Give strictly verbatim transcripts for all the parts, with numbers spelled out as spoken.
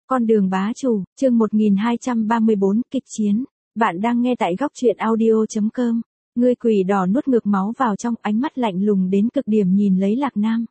Con đường bá chủ, chương một nghìn hai trăm ba mươi bốn, kịch chiến. Bạn đang nghe tại góc truyện audio.com. Người quỷ đỏ nuốt ngược máu vào trong, ánh mắt lạnh lùng đến cực điểm nhìn lấy Lạc Nam.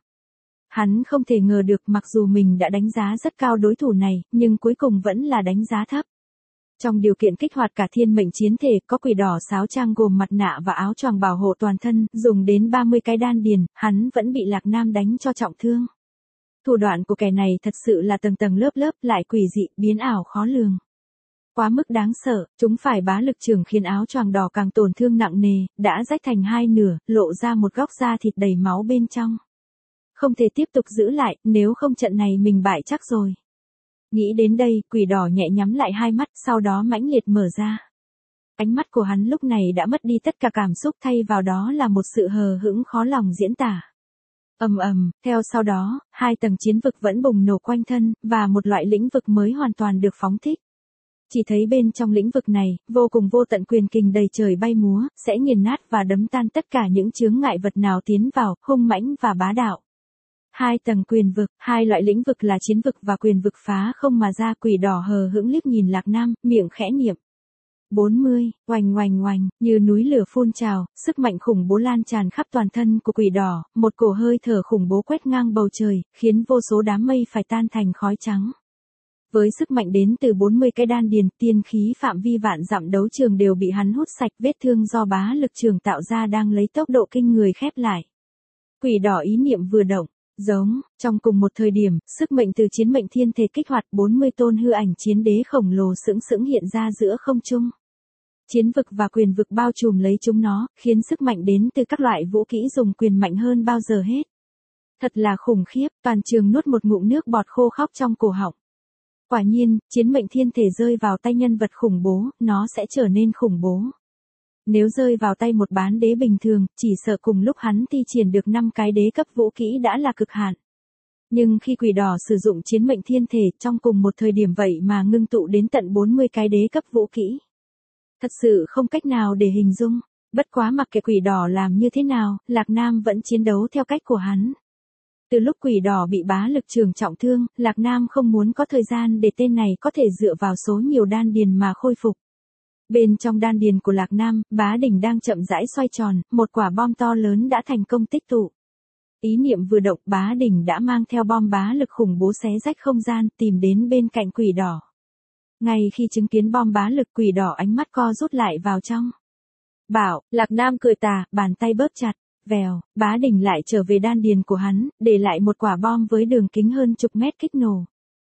Hắn không thể ngờ được mặc dù mình đã đánh giá rất cao đối thủ này, nhưng cuối cùng vẫn là đánh giá thấp. Trong điều kiện kích hoạt cả thiên mệnh chiến thể, có quỷ đỏ sáo trang gồm mặt nạ và áo choàng bảo hộ toàn thân, dùng đến ba mươi cái đan điền, hắn vẫn bị Lạc Nam đánh cho trọng thương. Thủ đoạn của kẻ này thật sự là tầng tầng lớp lớp, lại quỷ dị, biến ảo khó lường. Quá mức đáng sợ, chúng phải bá lực trường khiến áo choàng đỏ càng tổn thương nặng nề, đã rách thành hai nửa, lộ ra một góc da thịt đầy máu bên trong. Không thể tiếp tục giữ lại, nếu không trận này mình bại chắc rồi. Nghĩ đến đây, quỷ đỏ nhẹ nhắm lại hai mắt, sau đó mãnh liệt mở ra. Ánh mắt của hắn lúc này đã mất đi tất cả cảm xúc, thay vào đó là một sự hờ hững khó lòng diễn tả. Ầm ầm, theo sau đó, hai tầng chiến vực vẫn bùng nổ quanh thân, và một loại lĩnh vực mới hoàn toàn được phóng thích. Chỉ thấy bên trong lĩnh vực này, vô cùng vô tận quyền kình đầy trời bay múa, sẽ nghiền nát và đấm tan tất cả những chướng ngại vật nào tiến vào, hung mãnh và bá đạo. Hai tầng quyền vực, hai loại lĩnh vực là chiến vực và quyền vực phá không mà ra. Quỷ đỏ hờ hững liếc nhìn Lạc Nam, miệng khẽ niệm. bốn mươi, oành oành oành, như núi lửa phun trào, sức mạnh khủng bố lan tràn khắp toàn thân của quỷ đỏ, một cổ hơi thở khủng bố quét ngang bầu trời, khiến vô số đám mây phải tan thành khói trắng. Với sức mạnh đến từ bốn mươi cái đan điền, tiên khí phạm vi vạn dặm đấu trường đều bị hắn hút sạch, vết thương do bá lực trường tạo ra đang lấy tốc độ kinh người khép lại. Quỷ đỏ ý niệm vừa động, giống, trong cùng một thời điểm, sức mạnh từ chiến mệnh thiên thể kích hoạt, bốn mươi tôn hư ảnh chiến đế khổng lồ sững sững hiện ra giữa không trung. Chiến vực và quyền vực bao trùm lấy chúng nó, khiến sức mạnh đến từ các loại vũ kỹ dùng quyền mạnh hơn bao giờ hết. Thật là khủng khiếp, toàn trường nuốt một ngụm nước bọt khô khóc trong cổ họng. Quả nhiên, chiến mệnh thiên thể rơi vào tay nhân vật khủng bố, nó sẽ trở nên khủng bố. Nếu rơi vào tay một bán đế bình thường, chỉ sợ cùng lúc hắn thi triển được năm cái đế cấp vũ kỹ đã là cực hạn. Nhưng khi quỷ đỏ sử dụng chiến mệnh thiên thể trong cùng một thời điểm vậy mà ngưng tụ đến tận bốn mươi cái đế cấp vũ kỹ. Thật sự không cách nào để hình dung, bất quá mặc kệ quỷ đỏ làm như thế nào, Lạc Nam vẫn chiến đấu theo cách của hắn. Từ lúc quỷ đỏ bị bá lực trường trọng thương, Lạc Nam không muốn có thời gian để tên này có thể dựa vào số nhiều đan điền mà khôi phục. Bên trong đan điền của Lạc Nam, bá đỉnh đang chậm rãi xoay tròn, một quả bom to lớn đã thành công tích tụ. Ý niệm vừa động, bá đỉnh đã mang theo bom bá lực khủng bố xé rách không gian, tìm đến bên cạnh quỷ đỏ. Ngay khi chứng kiến bom bá lực, quỷ đỏ ánh mắt co rút lại vào trong. Bảo, Lạc Nam cười tà, bàn tay bóp chặt, vèo, bá đỉnh lại trở về đan điền của hắn, để lại một quả bom với đường kính hơn chục mét kích nổ.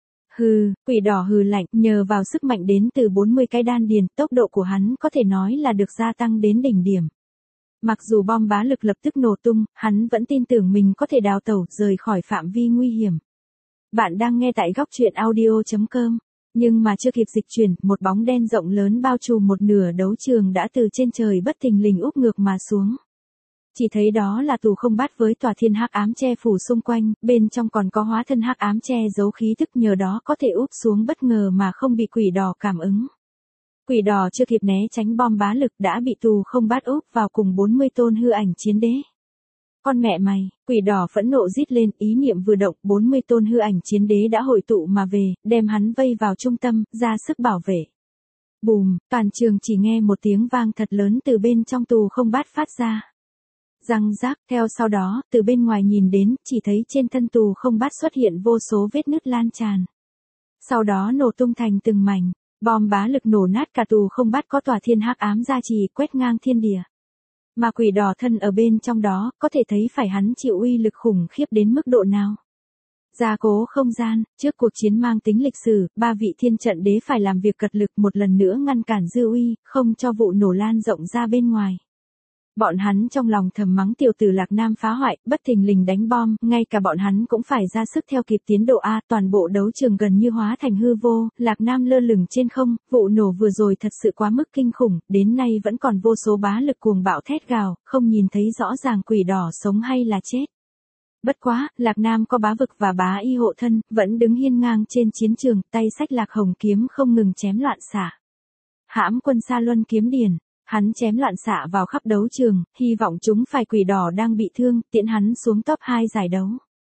Hừ, quỷ đỏ hừ lạnh, nhờ vào sức mạnh đến từ bốn mươi cái đan điền, tốc độ của hắn có thể nói là được gia tăng đến đỉnh điểm. Mặc dù bom bá lực lập tức nổ tung, hắn vẫn tin tưởng mình có thể đào tẩu, rời khỏi phạm vi nguy hiểm. Bạn đang nghe tại góc truyện audio.com. Nhưng mà chưa kịp dịch chuyển, một bóng đen rộng lớn bao trùm một nửa đấu trường đã từ trên trời bất thình lình úp ngược mà xuống. Chỉ thấy đó là tù không bát với tòa thiên hắc ám che phủ xung quanh, bên trong còn có hóa thân hắc ám che giấu khí thức, nhờ đó có thể úp xuống bất ngờ mà không bị quỷ đỏ cảm ứng. Quỷ đỏ chưa kịp né tránh bom bá lực đã bị tù không bát úp vào cùng bốn mươi tôn hư ảnh chiến đế. Con mẹ mày, quỷ đỏ phẫn nộ rít lên, ý niệm vừa động, bốn mươi tôn hư ảnh chiến đế đã hội tụ mà về, đem hắn vây vào trung tâm, ra sức bảo vệ. Bùm, toàn trường chỉ nghe một tiếng vang thật lớn từ bên trong tù không bát phát ra. Răng rác, theo sau đó, từ bên ngoài nhìn đến, chỉ thấy trên thân tù không bát xuất hiện vô số vết nứt lan tràn. Sau đó nổ tung thành từng mảnh, bom bá lực nổ nát cả tù không bát, có tòa thiên hắc ám gia trì quét ngang thiên địa. Mà quỷ đỏ thân ở bên trong đó, có thể thấy phải hắn chịu uy lực khủng khiếp đến mức độ nào. Gia cố không gian, trước cuộc chiến mang tính lịch sử, ba vị thiên trận đế phải làm việc cật lực một lần nữa ngăn cản dư uy, không cho vụ nổ lan rộng ra bên ngoài. Bọn hắn trong lòng thầm mắng tiểu tử Lạc Nam phá hoại, bất thình lình đánh bom, ngay cả bọn hắn cũng phải ra sức theo kịp tiến độ A, toàn bộ đấu trường gần như hóa thành hư vô, Lạc Nam lơ lửng trên không, vụ nổ vừa rồi thật sự quá mức kinh khủng, đến nay vẫn còn vô số bá lực cuồng bạo thét gào, không nhìn thấy rõ ràng quỷ đỏ sống hay là chết. Bất quá, Lạc Nam có bá vực và bá y hộ thân, vẫn đứng hiên ngang trên chiến trường, tay xách Lạc Hồng kiếm không ngừng chém loạn xạ. Hãm quân Sa Luân kiếm điển. Hắn chém loạn xạ vào khắp đấu trường, hy vọng chúng phải quỷ đỏ đang bị thương, tiễn hắn xuống top hai giải đấu.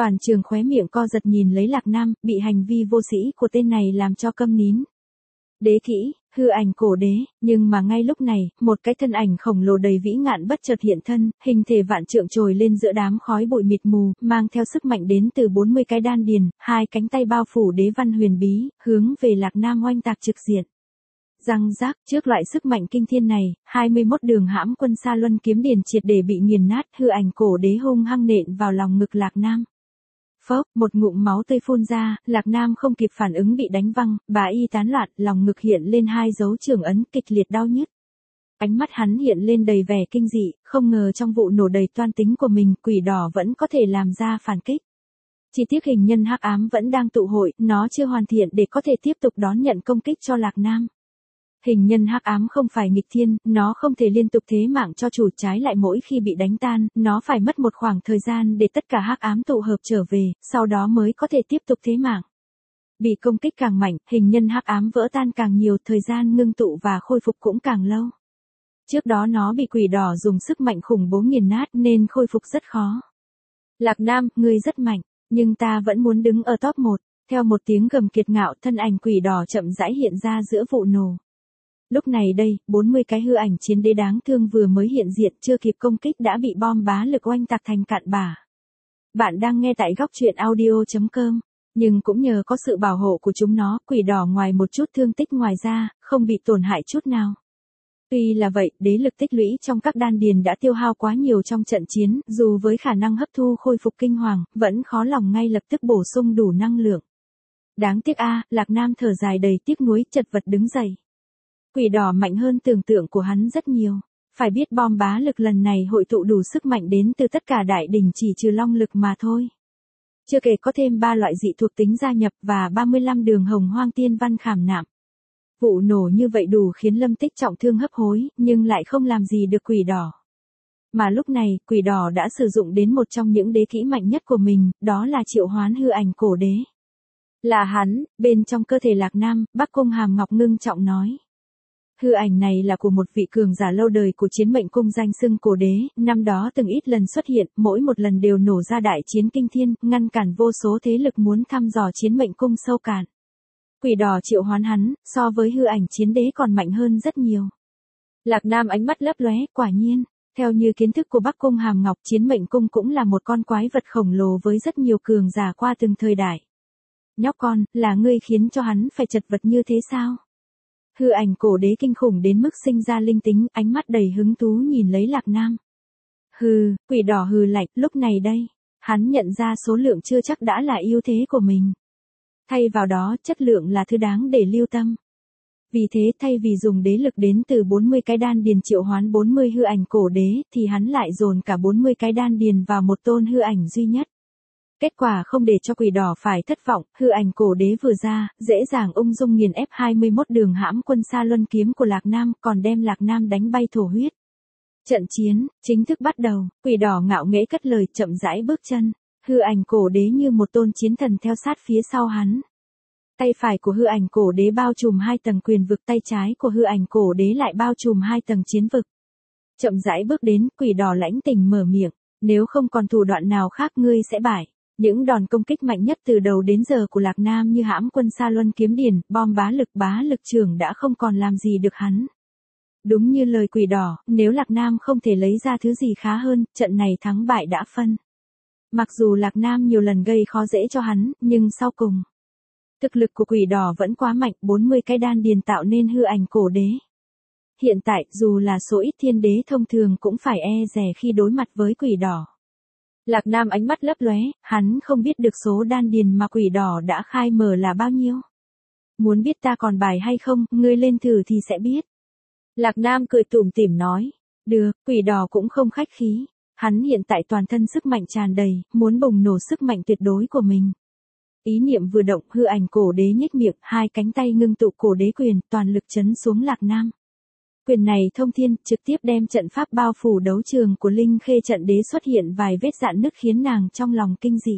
Toàn trường khóe miệng co giật nhìn lấy Lạc Nam, bị hành vi vô sĩ của tên này làm cho câm nín. Đế kỹ, hư ảnh cổ đế, nhưng mà ngay lúc này, một cái thân ảnh khổng lồ đầy vĩ ngạn bất chợt hiện thân, hình thể vạn trượng trồi lên giữa đám khói bụi mịt mù, mang theo sức mạnh đến từ bốn mươi cái đan điền, hai cánh tay bao phủ đế văn huyền bí, hướng về Lạc Nam oanh tạc trực diện. Răng rác, trước loại sức mạnh kinh thiên này, hai mươi mốt đường hãm quân Sa Luân kiếm điền triệt để bị nghiền nát, hư ảnh cổ đế hung hăng nện vào lòng ngực Lạc Nam. Phốc, một ngụm máu tươi phun ra, Lạc Nam không kịp phản ứng bị đánh văng, bá y tán loạn, lòng ngực hiện lên hai dấu trường ấn kịch liệt đau nhức. Ánh mắt hắn hiện lên đầy vẻ kinh dị, không ngờ trong vụ nổ đầy toan tính của mình, quỷ đỏ vẫn có thể làm ra phản kích. Chỉ tiếc hình nhân hắc ám vẫn đang tụ hội, nó chưa hoàn thiện để có thể tiếp tục đón nhận công kích cho Lạc Nam. Hình nhân hắc ám không phải nghịch thiên, nó không thể liên tục thế mạng cho chủ, trái lại mỗi khi bị đánh tan, nó phải mất một khoảng thời gian để tất cả hắc ám tụ hợp trở về, sau đó mới có thể tiếp tục thế mạng. Bị công kích càng mạnh, hình nhân hắc ám vỡ tan càng nhiều, thời gian ngưng tụ và khôi phục cũng càng lâu. Trước đó nó bị quỷ đỏ dùng sức mạnh khủng bố nghiền nát nên khôi phục rất khó. Lạc Nam, ngươi rất mạnh, nhưng ta vẫn muốn đứng ở top một. Theo một tiếng gầm kiệt ngạo, thân ảnh quỷ đỏ chậm rãi hiện ra giữa vụ nổ. Lúc này đây, bốn mươi cái hư ảnh chiến đế đáng thương vừa mới hiện diện, chưa kịp công kích đã bị bom bá lực oanh tạc thành cạn bã. Bạn đang nghe tại góc truyện audio chấm com, nhưng cũng nhờ có sự bảo hộ của chúng nó, quỷ đỏ ngoài một chút thương tích ngoài ra, không bị tổn hại chút nào. Tuy là vậy, đế lực tích lũy trong các đan điền đã tiêu hao quá nhiều trong trận chiến, dù với khả năng hấp thu khôi phục kinh hoàng, vẫn khó lòng ngay lập tức bổ sung đủ năng lượng. Đáng tiếc a, Lạc Nam thở dài đầy tiếc nuối, chật vật đứng dậy. Quỷ đỏ mạnh hơn tưởng tượng của hắn rất nhiều. Phải biết bom bá lực lần này hội tụ đủ sức mạnh đến từ tất cả đại đỉnh chỉ trừ long lực mà thôi. Chưa kể có thêm ba loại dị thuộc tính gia nhập và ba mươi lăm đường hồng hoang tiên văn khảm nạm. Vụ nổ như vậy đủ khiến Lâm Tích trọng thương hấp hối, nhưng lại không làm gì được quỷ đỏ. Mà lúc này, quỷ đỏ đã sử dụng đến một trong những đế kỹ mạnh nhất của mình, đó là triệu hoán hư ảnh cổ đế. Là hắn, bên trong cơ thể Lạc Nam, Bắc Cung Hàm Ngọc ngưng trọng nói. Hư ảnh này là của một vị cường giả lâu đời của chiến mệnh cung danh xưng cổ đế, năm đó từng ít lần xuất hiện, mỗi một lần đều nổ ra đại chiến kinh thiên, ngăn cản vô số thế lực muốn thăm dò chiến mệnh cung sâu cạn. Quỷ đỏ triệu hoán hắn, so với hư ảnh chiến đế còn mạnh hơn rất nhiều. Lạc Nam ánh mắt lấp lóe, quả nhiên, theo như kiến thức của Bắc Cung Hàm Ngọc, chiến mệnh cung cũng là một con quái vật khổng lồ với rất nhiều cường giả qua từng thời đại. Nhóc con, là ngươi khiến cho hắn phải chật vật như thế sao? Hư ảnh cổ đế kinh khủng đến mức sinh ra linh tính, ánh mắt đầy hứng thú nhìn lấy Lạc Nam. Hừ, quỷ đỏ hừ lạnh, lúc này đây, hắn nhận ra số lượng chưa chắc đã là ưu thế của mình. Thay vào đó, chất lượng là thứ đáng để lưu tâm. Vì thế thay vì dùng đế lực đến từ bốn mươi cái đan điền triệu hoán bốn mươi hư ảnh cổ đế, thì hắn lại dồn cả bốn mươi cái đan điền vào một tôn hư ảnh duy nhất. Kết quả không để cho quỷ đỏ phải thất vọng, hư ảnh cổ đế vừa ra, dễ dàng ung dung nghiền ép hai mươi mốt đường hãm quân Sa Luân kiếm của Lạc Nam, còn đem Lạc Nam đánh bay thổ huyết. Trận chiến, chính thức bắt đầu, quỷ đỏ ngạo nghễ cất lời chậm rãi bước chân, hư ảnh cổ đế như một tôn chiến thần theo sát phía sau hắn. Tay phải của hư ảnh cổ đế bao trùm hai tầng quyền vực, tay trái của hư ảnh cổ đế lại bao trùm hai tầng chiến vực. Chậm rãi bước đến, quỷ đỏ lãnh tình mở miệng, nếu không còn thủ đoạn nào khác ngươi sẽ bại. Những đòn công kích mạnh nhất từ đầu đến giờ của Lạc Nam như hãm quân Sa Luân kiếm điền, bom bá lực bá lực trưởng đã không còn làm gì được hắn. Đúng như lời quỷ đỏ, nếu Lạc Nam không thể lấy ra thứ gì khá hơn, trận này thắng bại đã phân. Mặc dù Lạc Nam nhiều lần gây khó dễ cho hắn, nhưng sau cùng, thực lực của quỷ đỏ vẫn quá mạnh, bốn mươi cái đan điền tạo nên hư ảnh cổ đế. Hiện tại, dù là số ít thiên đế thông thường cũng phải e dè khi đối mặt với quỷ đỏ. Lạc Nam ánh mắt lấp lóe, hắn không biết được số đan điền mà quỷ đỏ đã khai mở là bao nhiêu. Muốn biết ta còn bài hay không, ngươi lên thử thì sẽ biết. Lạc Nam cười tủm tỉm nói, được, quỷ đỏ cũng không khách khí. Hắn hiện tại toàn thân sức mạnh tràn đầy, muốn bùng nổ sức mạnh tuyệt đối của mình. Ý niệm vừa động, hư ảnh cổ đế nhếch miệng, hai cánh tay ngưng tụ cổ đế quyền, toàn lực chấn xuống Lạc Nam. Quyền này thông thiên, trực tiếp đem trận pháp bao phủ đấu trường của Linh Khê trận đế xuất hiện vài vết rạn nứt khiến nàng trong lòng kinh dị.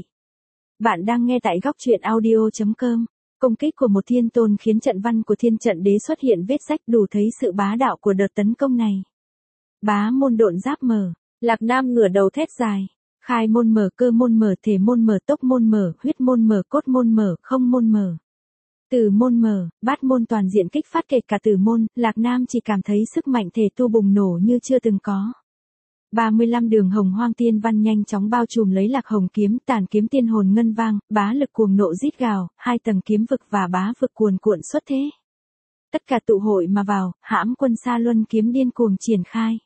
Bạn đang nghe tại góc truyện audio chấm com. Công kích của một thiên tôn khiến trận văn của thiên trận đế xuất hiện vết rách, đủ thấy sự bá đạo của đợt tấn công này. Bá môn độn giáp mở, Lạc Nam ngửa đầu thét dài. Khai môn mở, cơ môn mở, thể môn mở, tốc môn mở, huyết môn mở, cốt môn mở, không môn mở. Tử môn mở, bát môn toàn diện kích phát kể cả tử môn, Lạc Nam chỉ cảm thấy sức mạnh thể tu bùng nổ như chưa từng có. ba mươi lăm đường hồng hoang tiên văn nhanh chóng bao trùm lấy Lạc Hồng kiếm, tàn kiếm tiên hồn ngân vang, bá lực cuồng nộ rít gào, hai tầng kiếm vực và bá vực cuồn cuộn xuất thế. Tất cả tụ hội mà vào, hãm quân Sa Luân kiếm điên cuồng triển khai.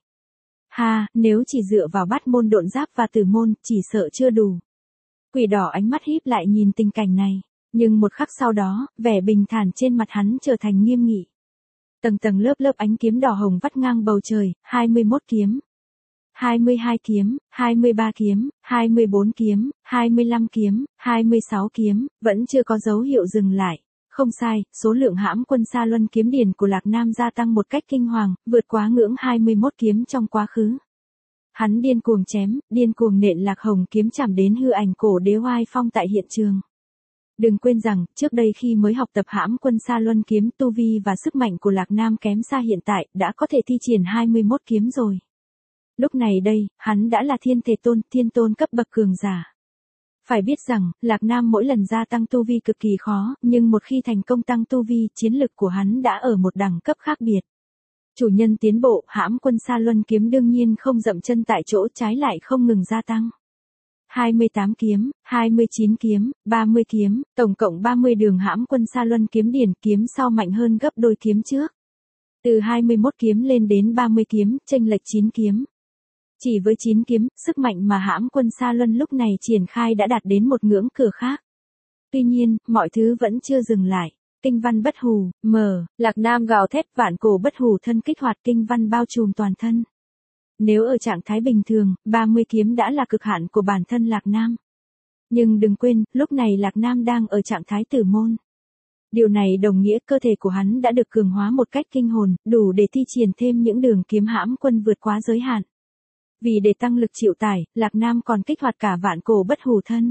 Ha, nếu chỉ dựa vào bát môn độn giáp và tử môn, chỉ sợ chưa đủ. Quỷ đỏ ánh mắt híp lại nhìn tình cảnh này, nhưng một khắc sau đó, vẻ bình thản trên mặt hắn trở thành nghiêm nghị. Tầng tầng lớp lớp ánh kiếm đỏ hồng vắt ngang bầu trời, hai mươi mốt kiếm, hai mươi hai kiếm, hai mươi ba kiếm, hai mươi bốn kiếm, hai mươi lăm kiếm, hai mươi sáu kiếm, vẫn chưa có dấu hiệu dừng lại. Không sai, số lượng hãm quân Sa Luân kiếm điển của Lạc Nam gia tăng một cách kinh hoàng, vượt quá ngưỡng hai mươi mốt kiếm trong quá khứ. Hắn điên cuồng chém, điên cuồng nện Lạc Hồng kiếm chạm đến hư ảnh cổ đế oai phong tại hiện trường. Đừng quên rằng, trước đây khi mới học tập hãm quân Sa Luân kiếm, tu vi và sức mạnh của Lạc Nam kém xa hiện tại, đã có thể thi triển hai mươi mốt kiếm rồi. Lúc này đây, hắn đã là thiên thể tôn, thiên tôn cấp bậc cường giả. Phải biết rằng, Lạc Nam mỗi lần gia tăng tu vi cực kỳ khó, nhưng một khi thành công tăng tu vi, chiến lực của hắn đã ở một đẳng cấp khác biệt. Chủ nhân tiến bộ, hãm quân Sa Luân kiếm đương nhiên không dậm chân tại chỗ, trái lại không ngừng gia tăng. hai mươi tám kiếm, hai mươi chín kiếm, ba mươi kiếm, tổng cộng ba mươi đường hãm quân Sa Luân kiếm điển, kiếm sau mạnh hơn gấp đôi kiếm trước. Từ hai mươi mốt kiếm lên đến ba mươi kiếm, chênh lệch chín kiếm. Chỉ với chín kiếm, sức mạnh mà hãm quân Sa Luân lúc này triển khai đã đạt đến một ngưỡng cửa khác. Tuy nhiên, mọi thứ vẫn chưa dừng lại. Kinh văn bất hủ, mở, Lạc Nam gào thét vạn cổ bất hủ thân kích hoạt kinh văn bao trùm toàn thân. Nếu ở trạng thái bình thường, ba mươi kiếm đã là cực hạn của bản thân Lạc Nam. Nhưng đừng quên, lúc này Lạc Nam đang ở trạng thái tử môn. Điều này đồng nghĩa cơ thể của hắn đã được cường hóa một cách kinh hồn, đủ để thi triển thêm những đường kiếm hãm quân vượt quá giới hạn. Vì để tăng lực chịu tải, Lạc Nam còn kích hoạt cả vạn cổ bất hủ thân.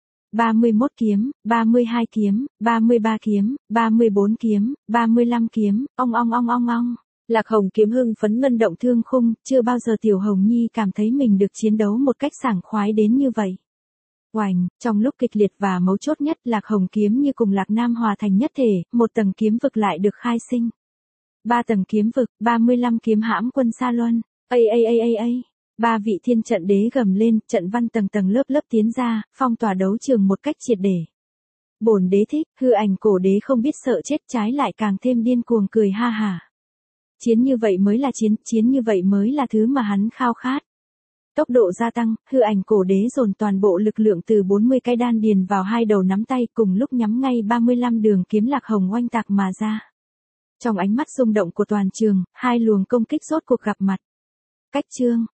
ba mươi mốt kiếm, ba mươi hai kiếm, ba mươi ba kiếm, ba mươi bốn kiếm, ba mươi lăm kiếm, ong ong ong ong ong. Lạc Hồng kiếm hưng phấn ngân động thương khung, chưa bao giờ Tiểu Hồng Nhi cảm thấy mình được chiến đấu một cách sảng khoái đến như vậy. Oành, trong lúc kịch liệt và mấu chốt nhất, Lạc Hồng kiếm như cùng Lạc Nam hòa thành nhất thể, một tầng kiếm vực lại được khai sinh. Ba tầng kiếm vực, ba mươi lăm kiếm hãm quân Sa Luân. Ây ây ây ây ây. Ba vị thiên trận đế gầm lên, trận văn tầng tầng lớp lớp tiến ra, phong tỏa đấu trường một cách triệt để. Bổn đế thích, hư ảnh cổ đế không biết sợ chết, trái lại càng thêm điên cuồng cười ha hả. Chiến như vậy mới là chiến, chiến như vậy mới là thứ mà hắn khao khát. Tốc độ gia tăng, hư ảnh cổ đế dồn toàn bộ lực lượng từ bốn mươi cái đan điền vào hai đầu nắm tay, cùng lúc nhắm ngay ba mươi lăm đường kiếm Lạc Hồng oanh tạc mà ra. Trong ánh mắt rung động của toàn trường, hai luồng công kích rốt cuộc gặp mặt. Cách chương,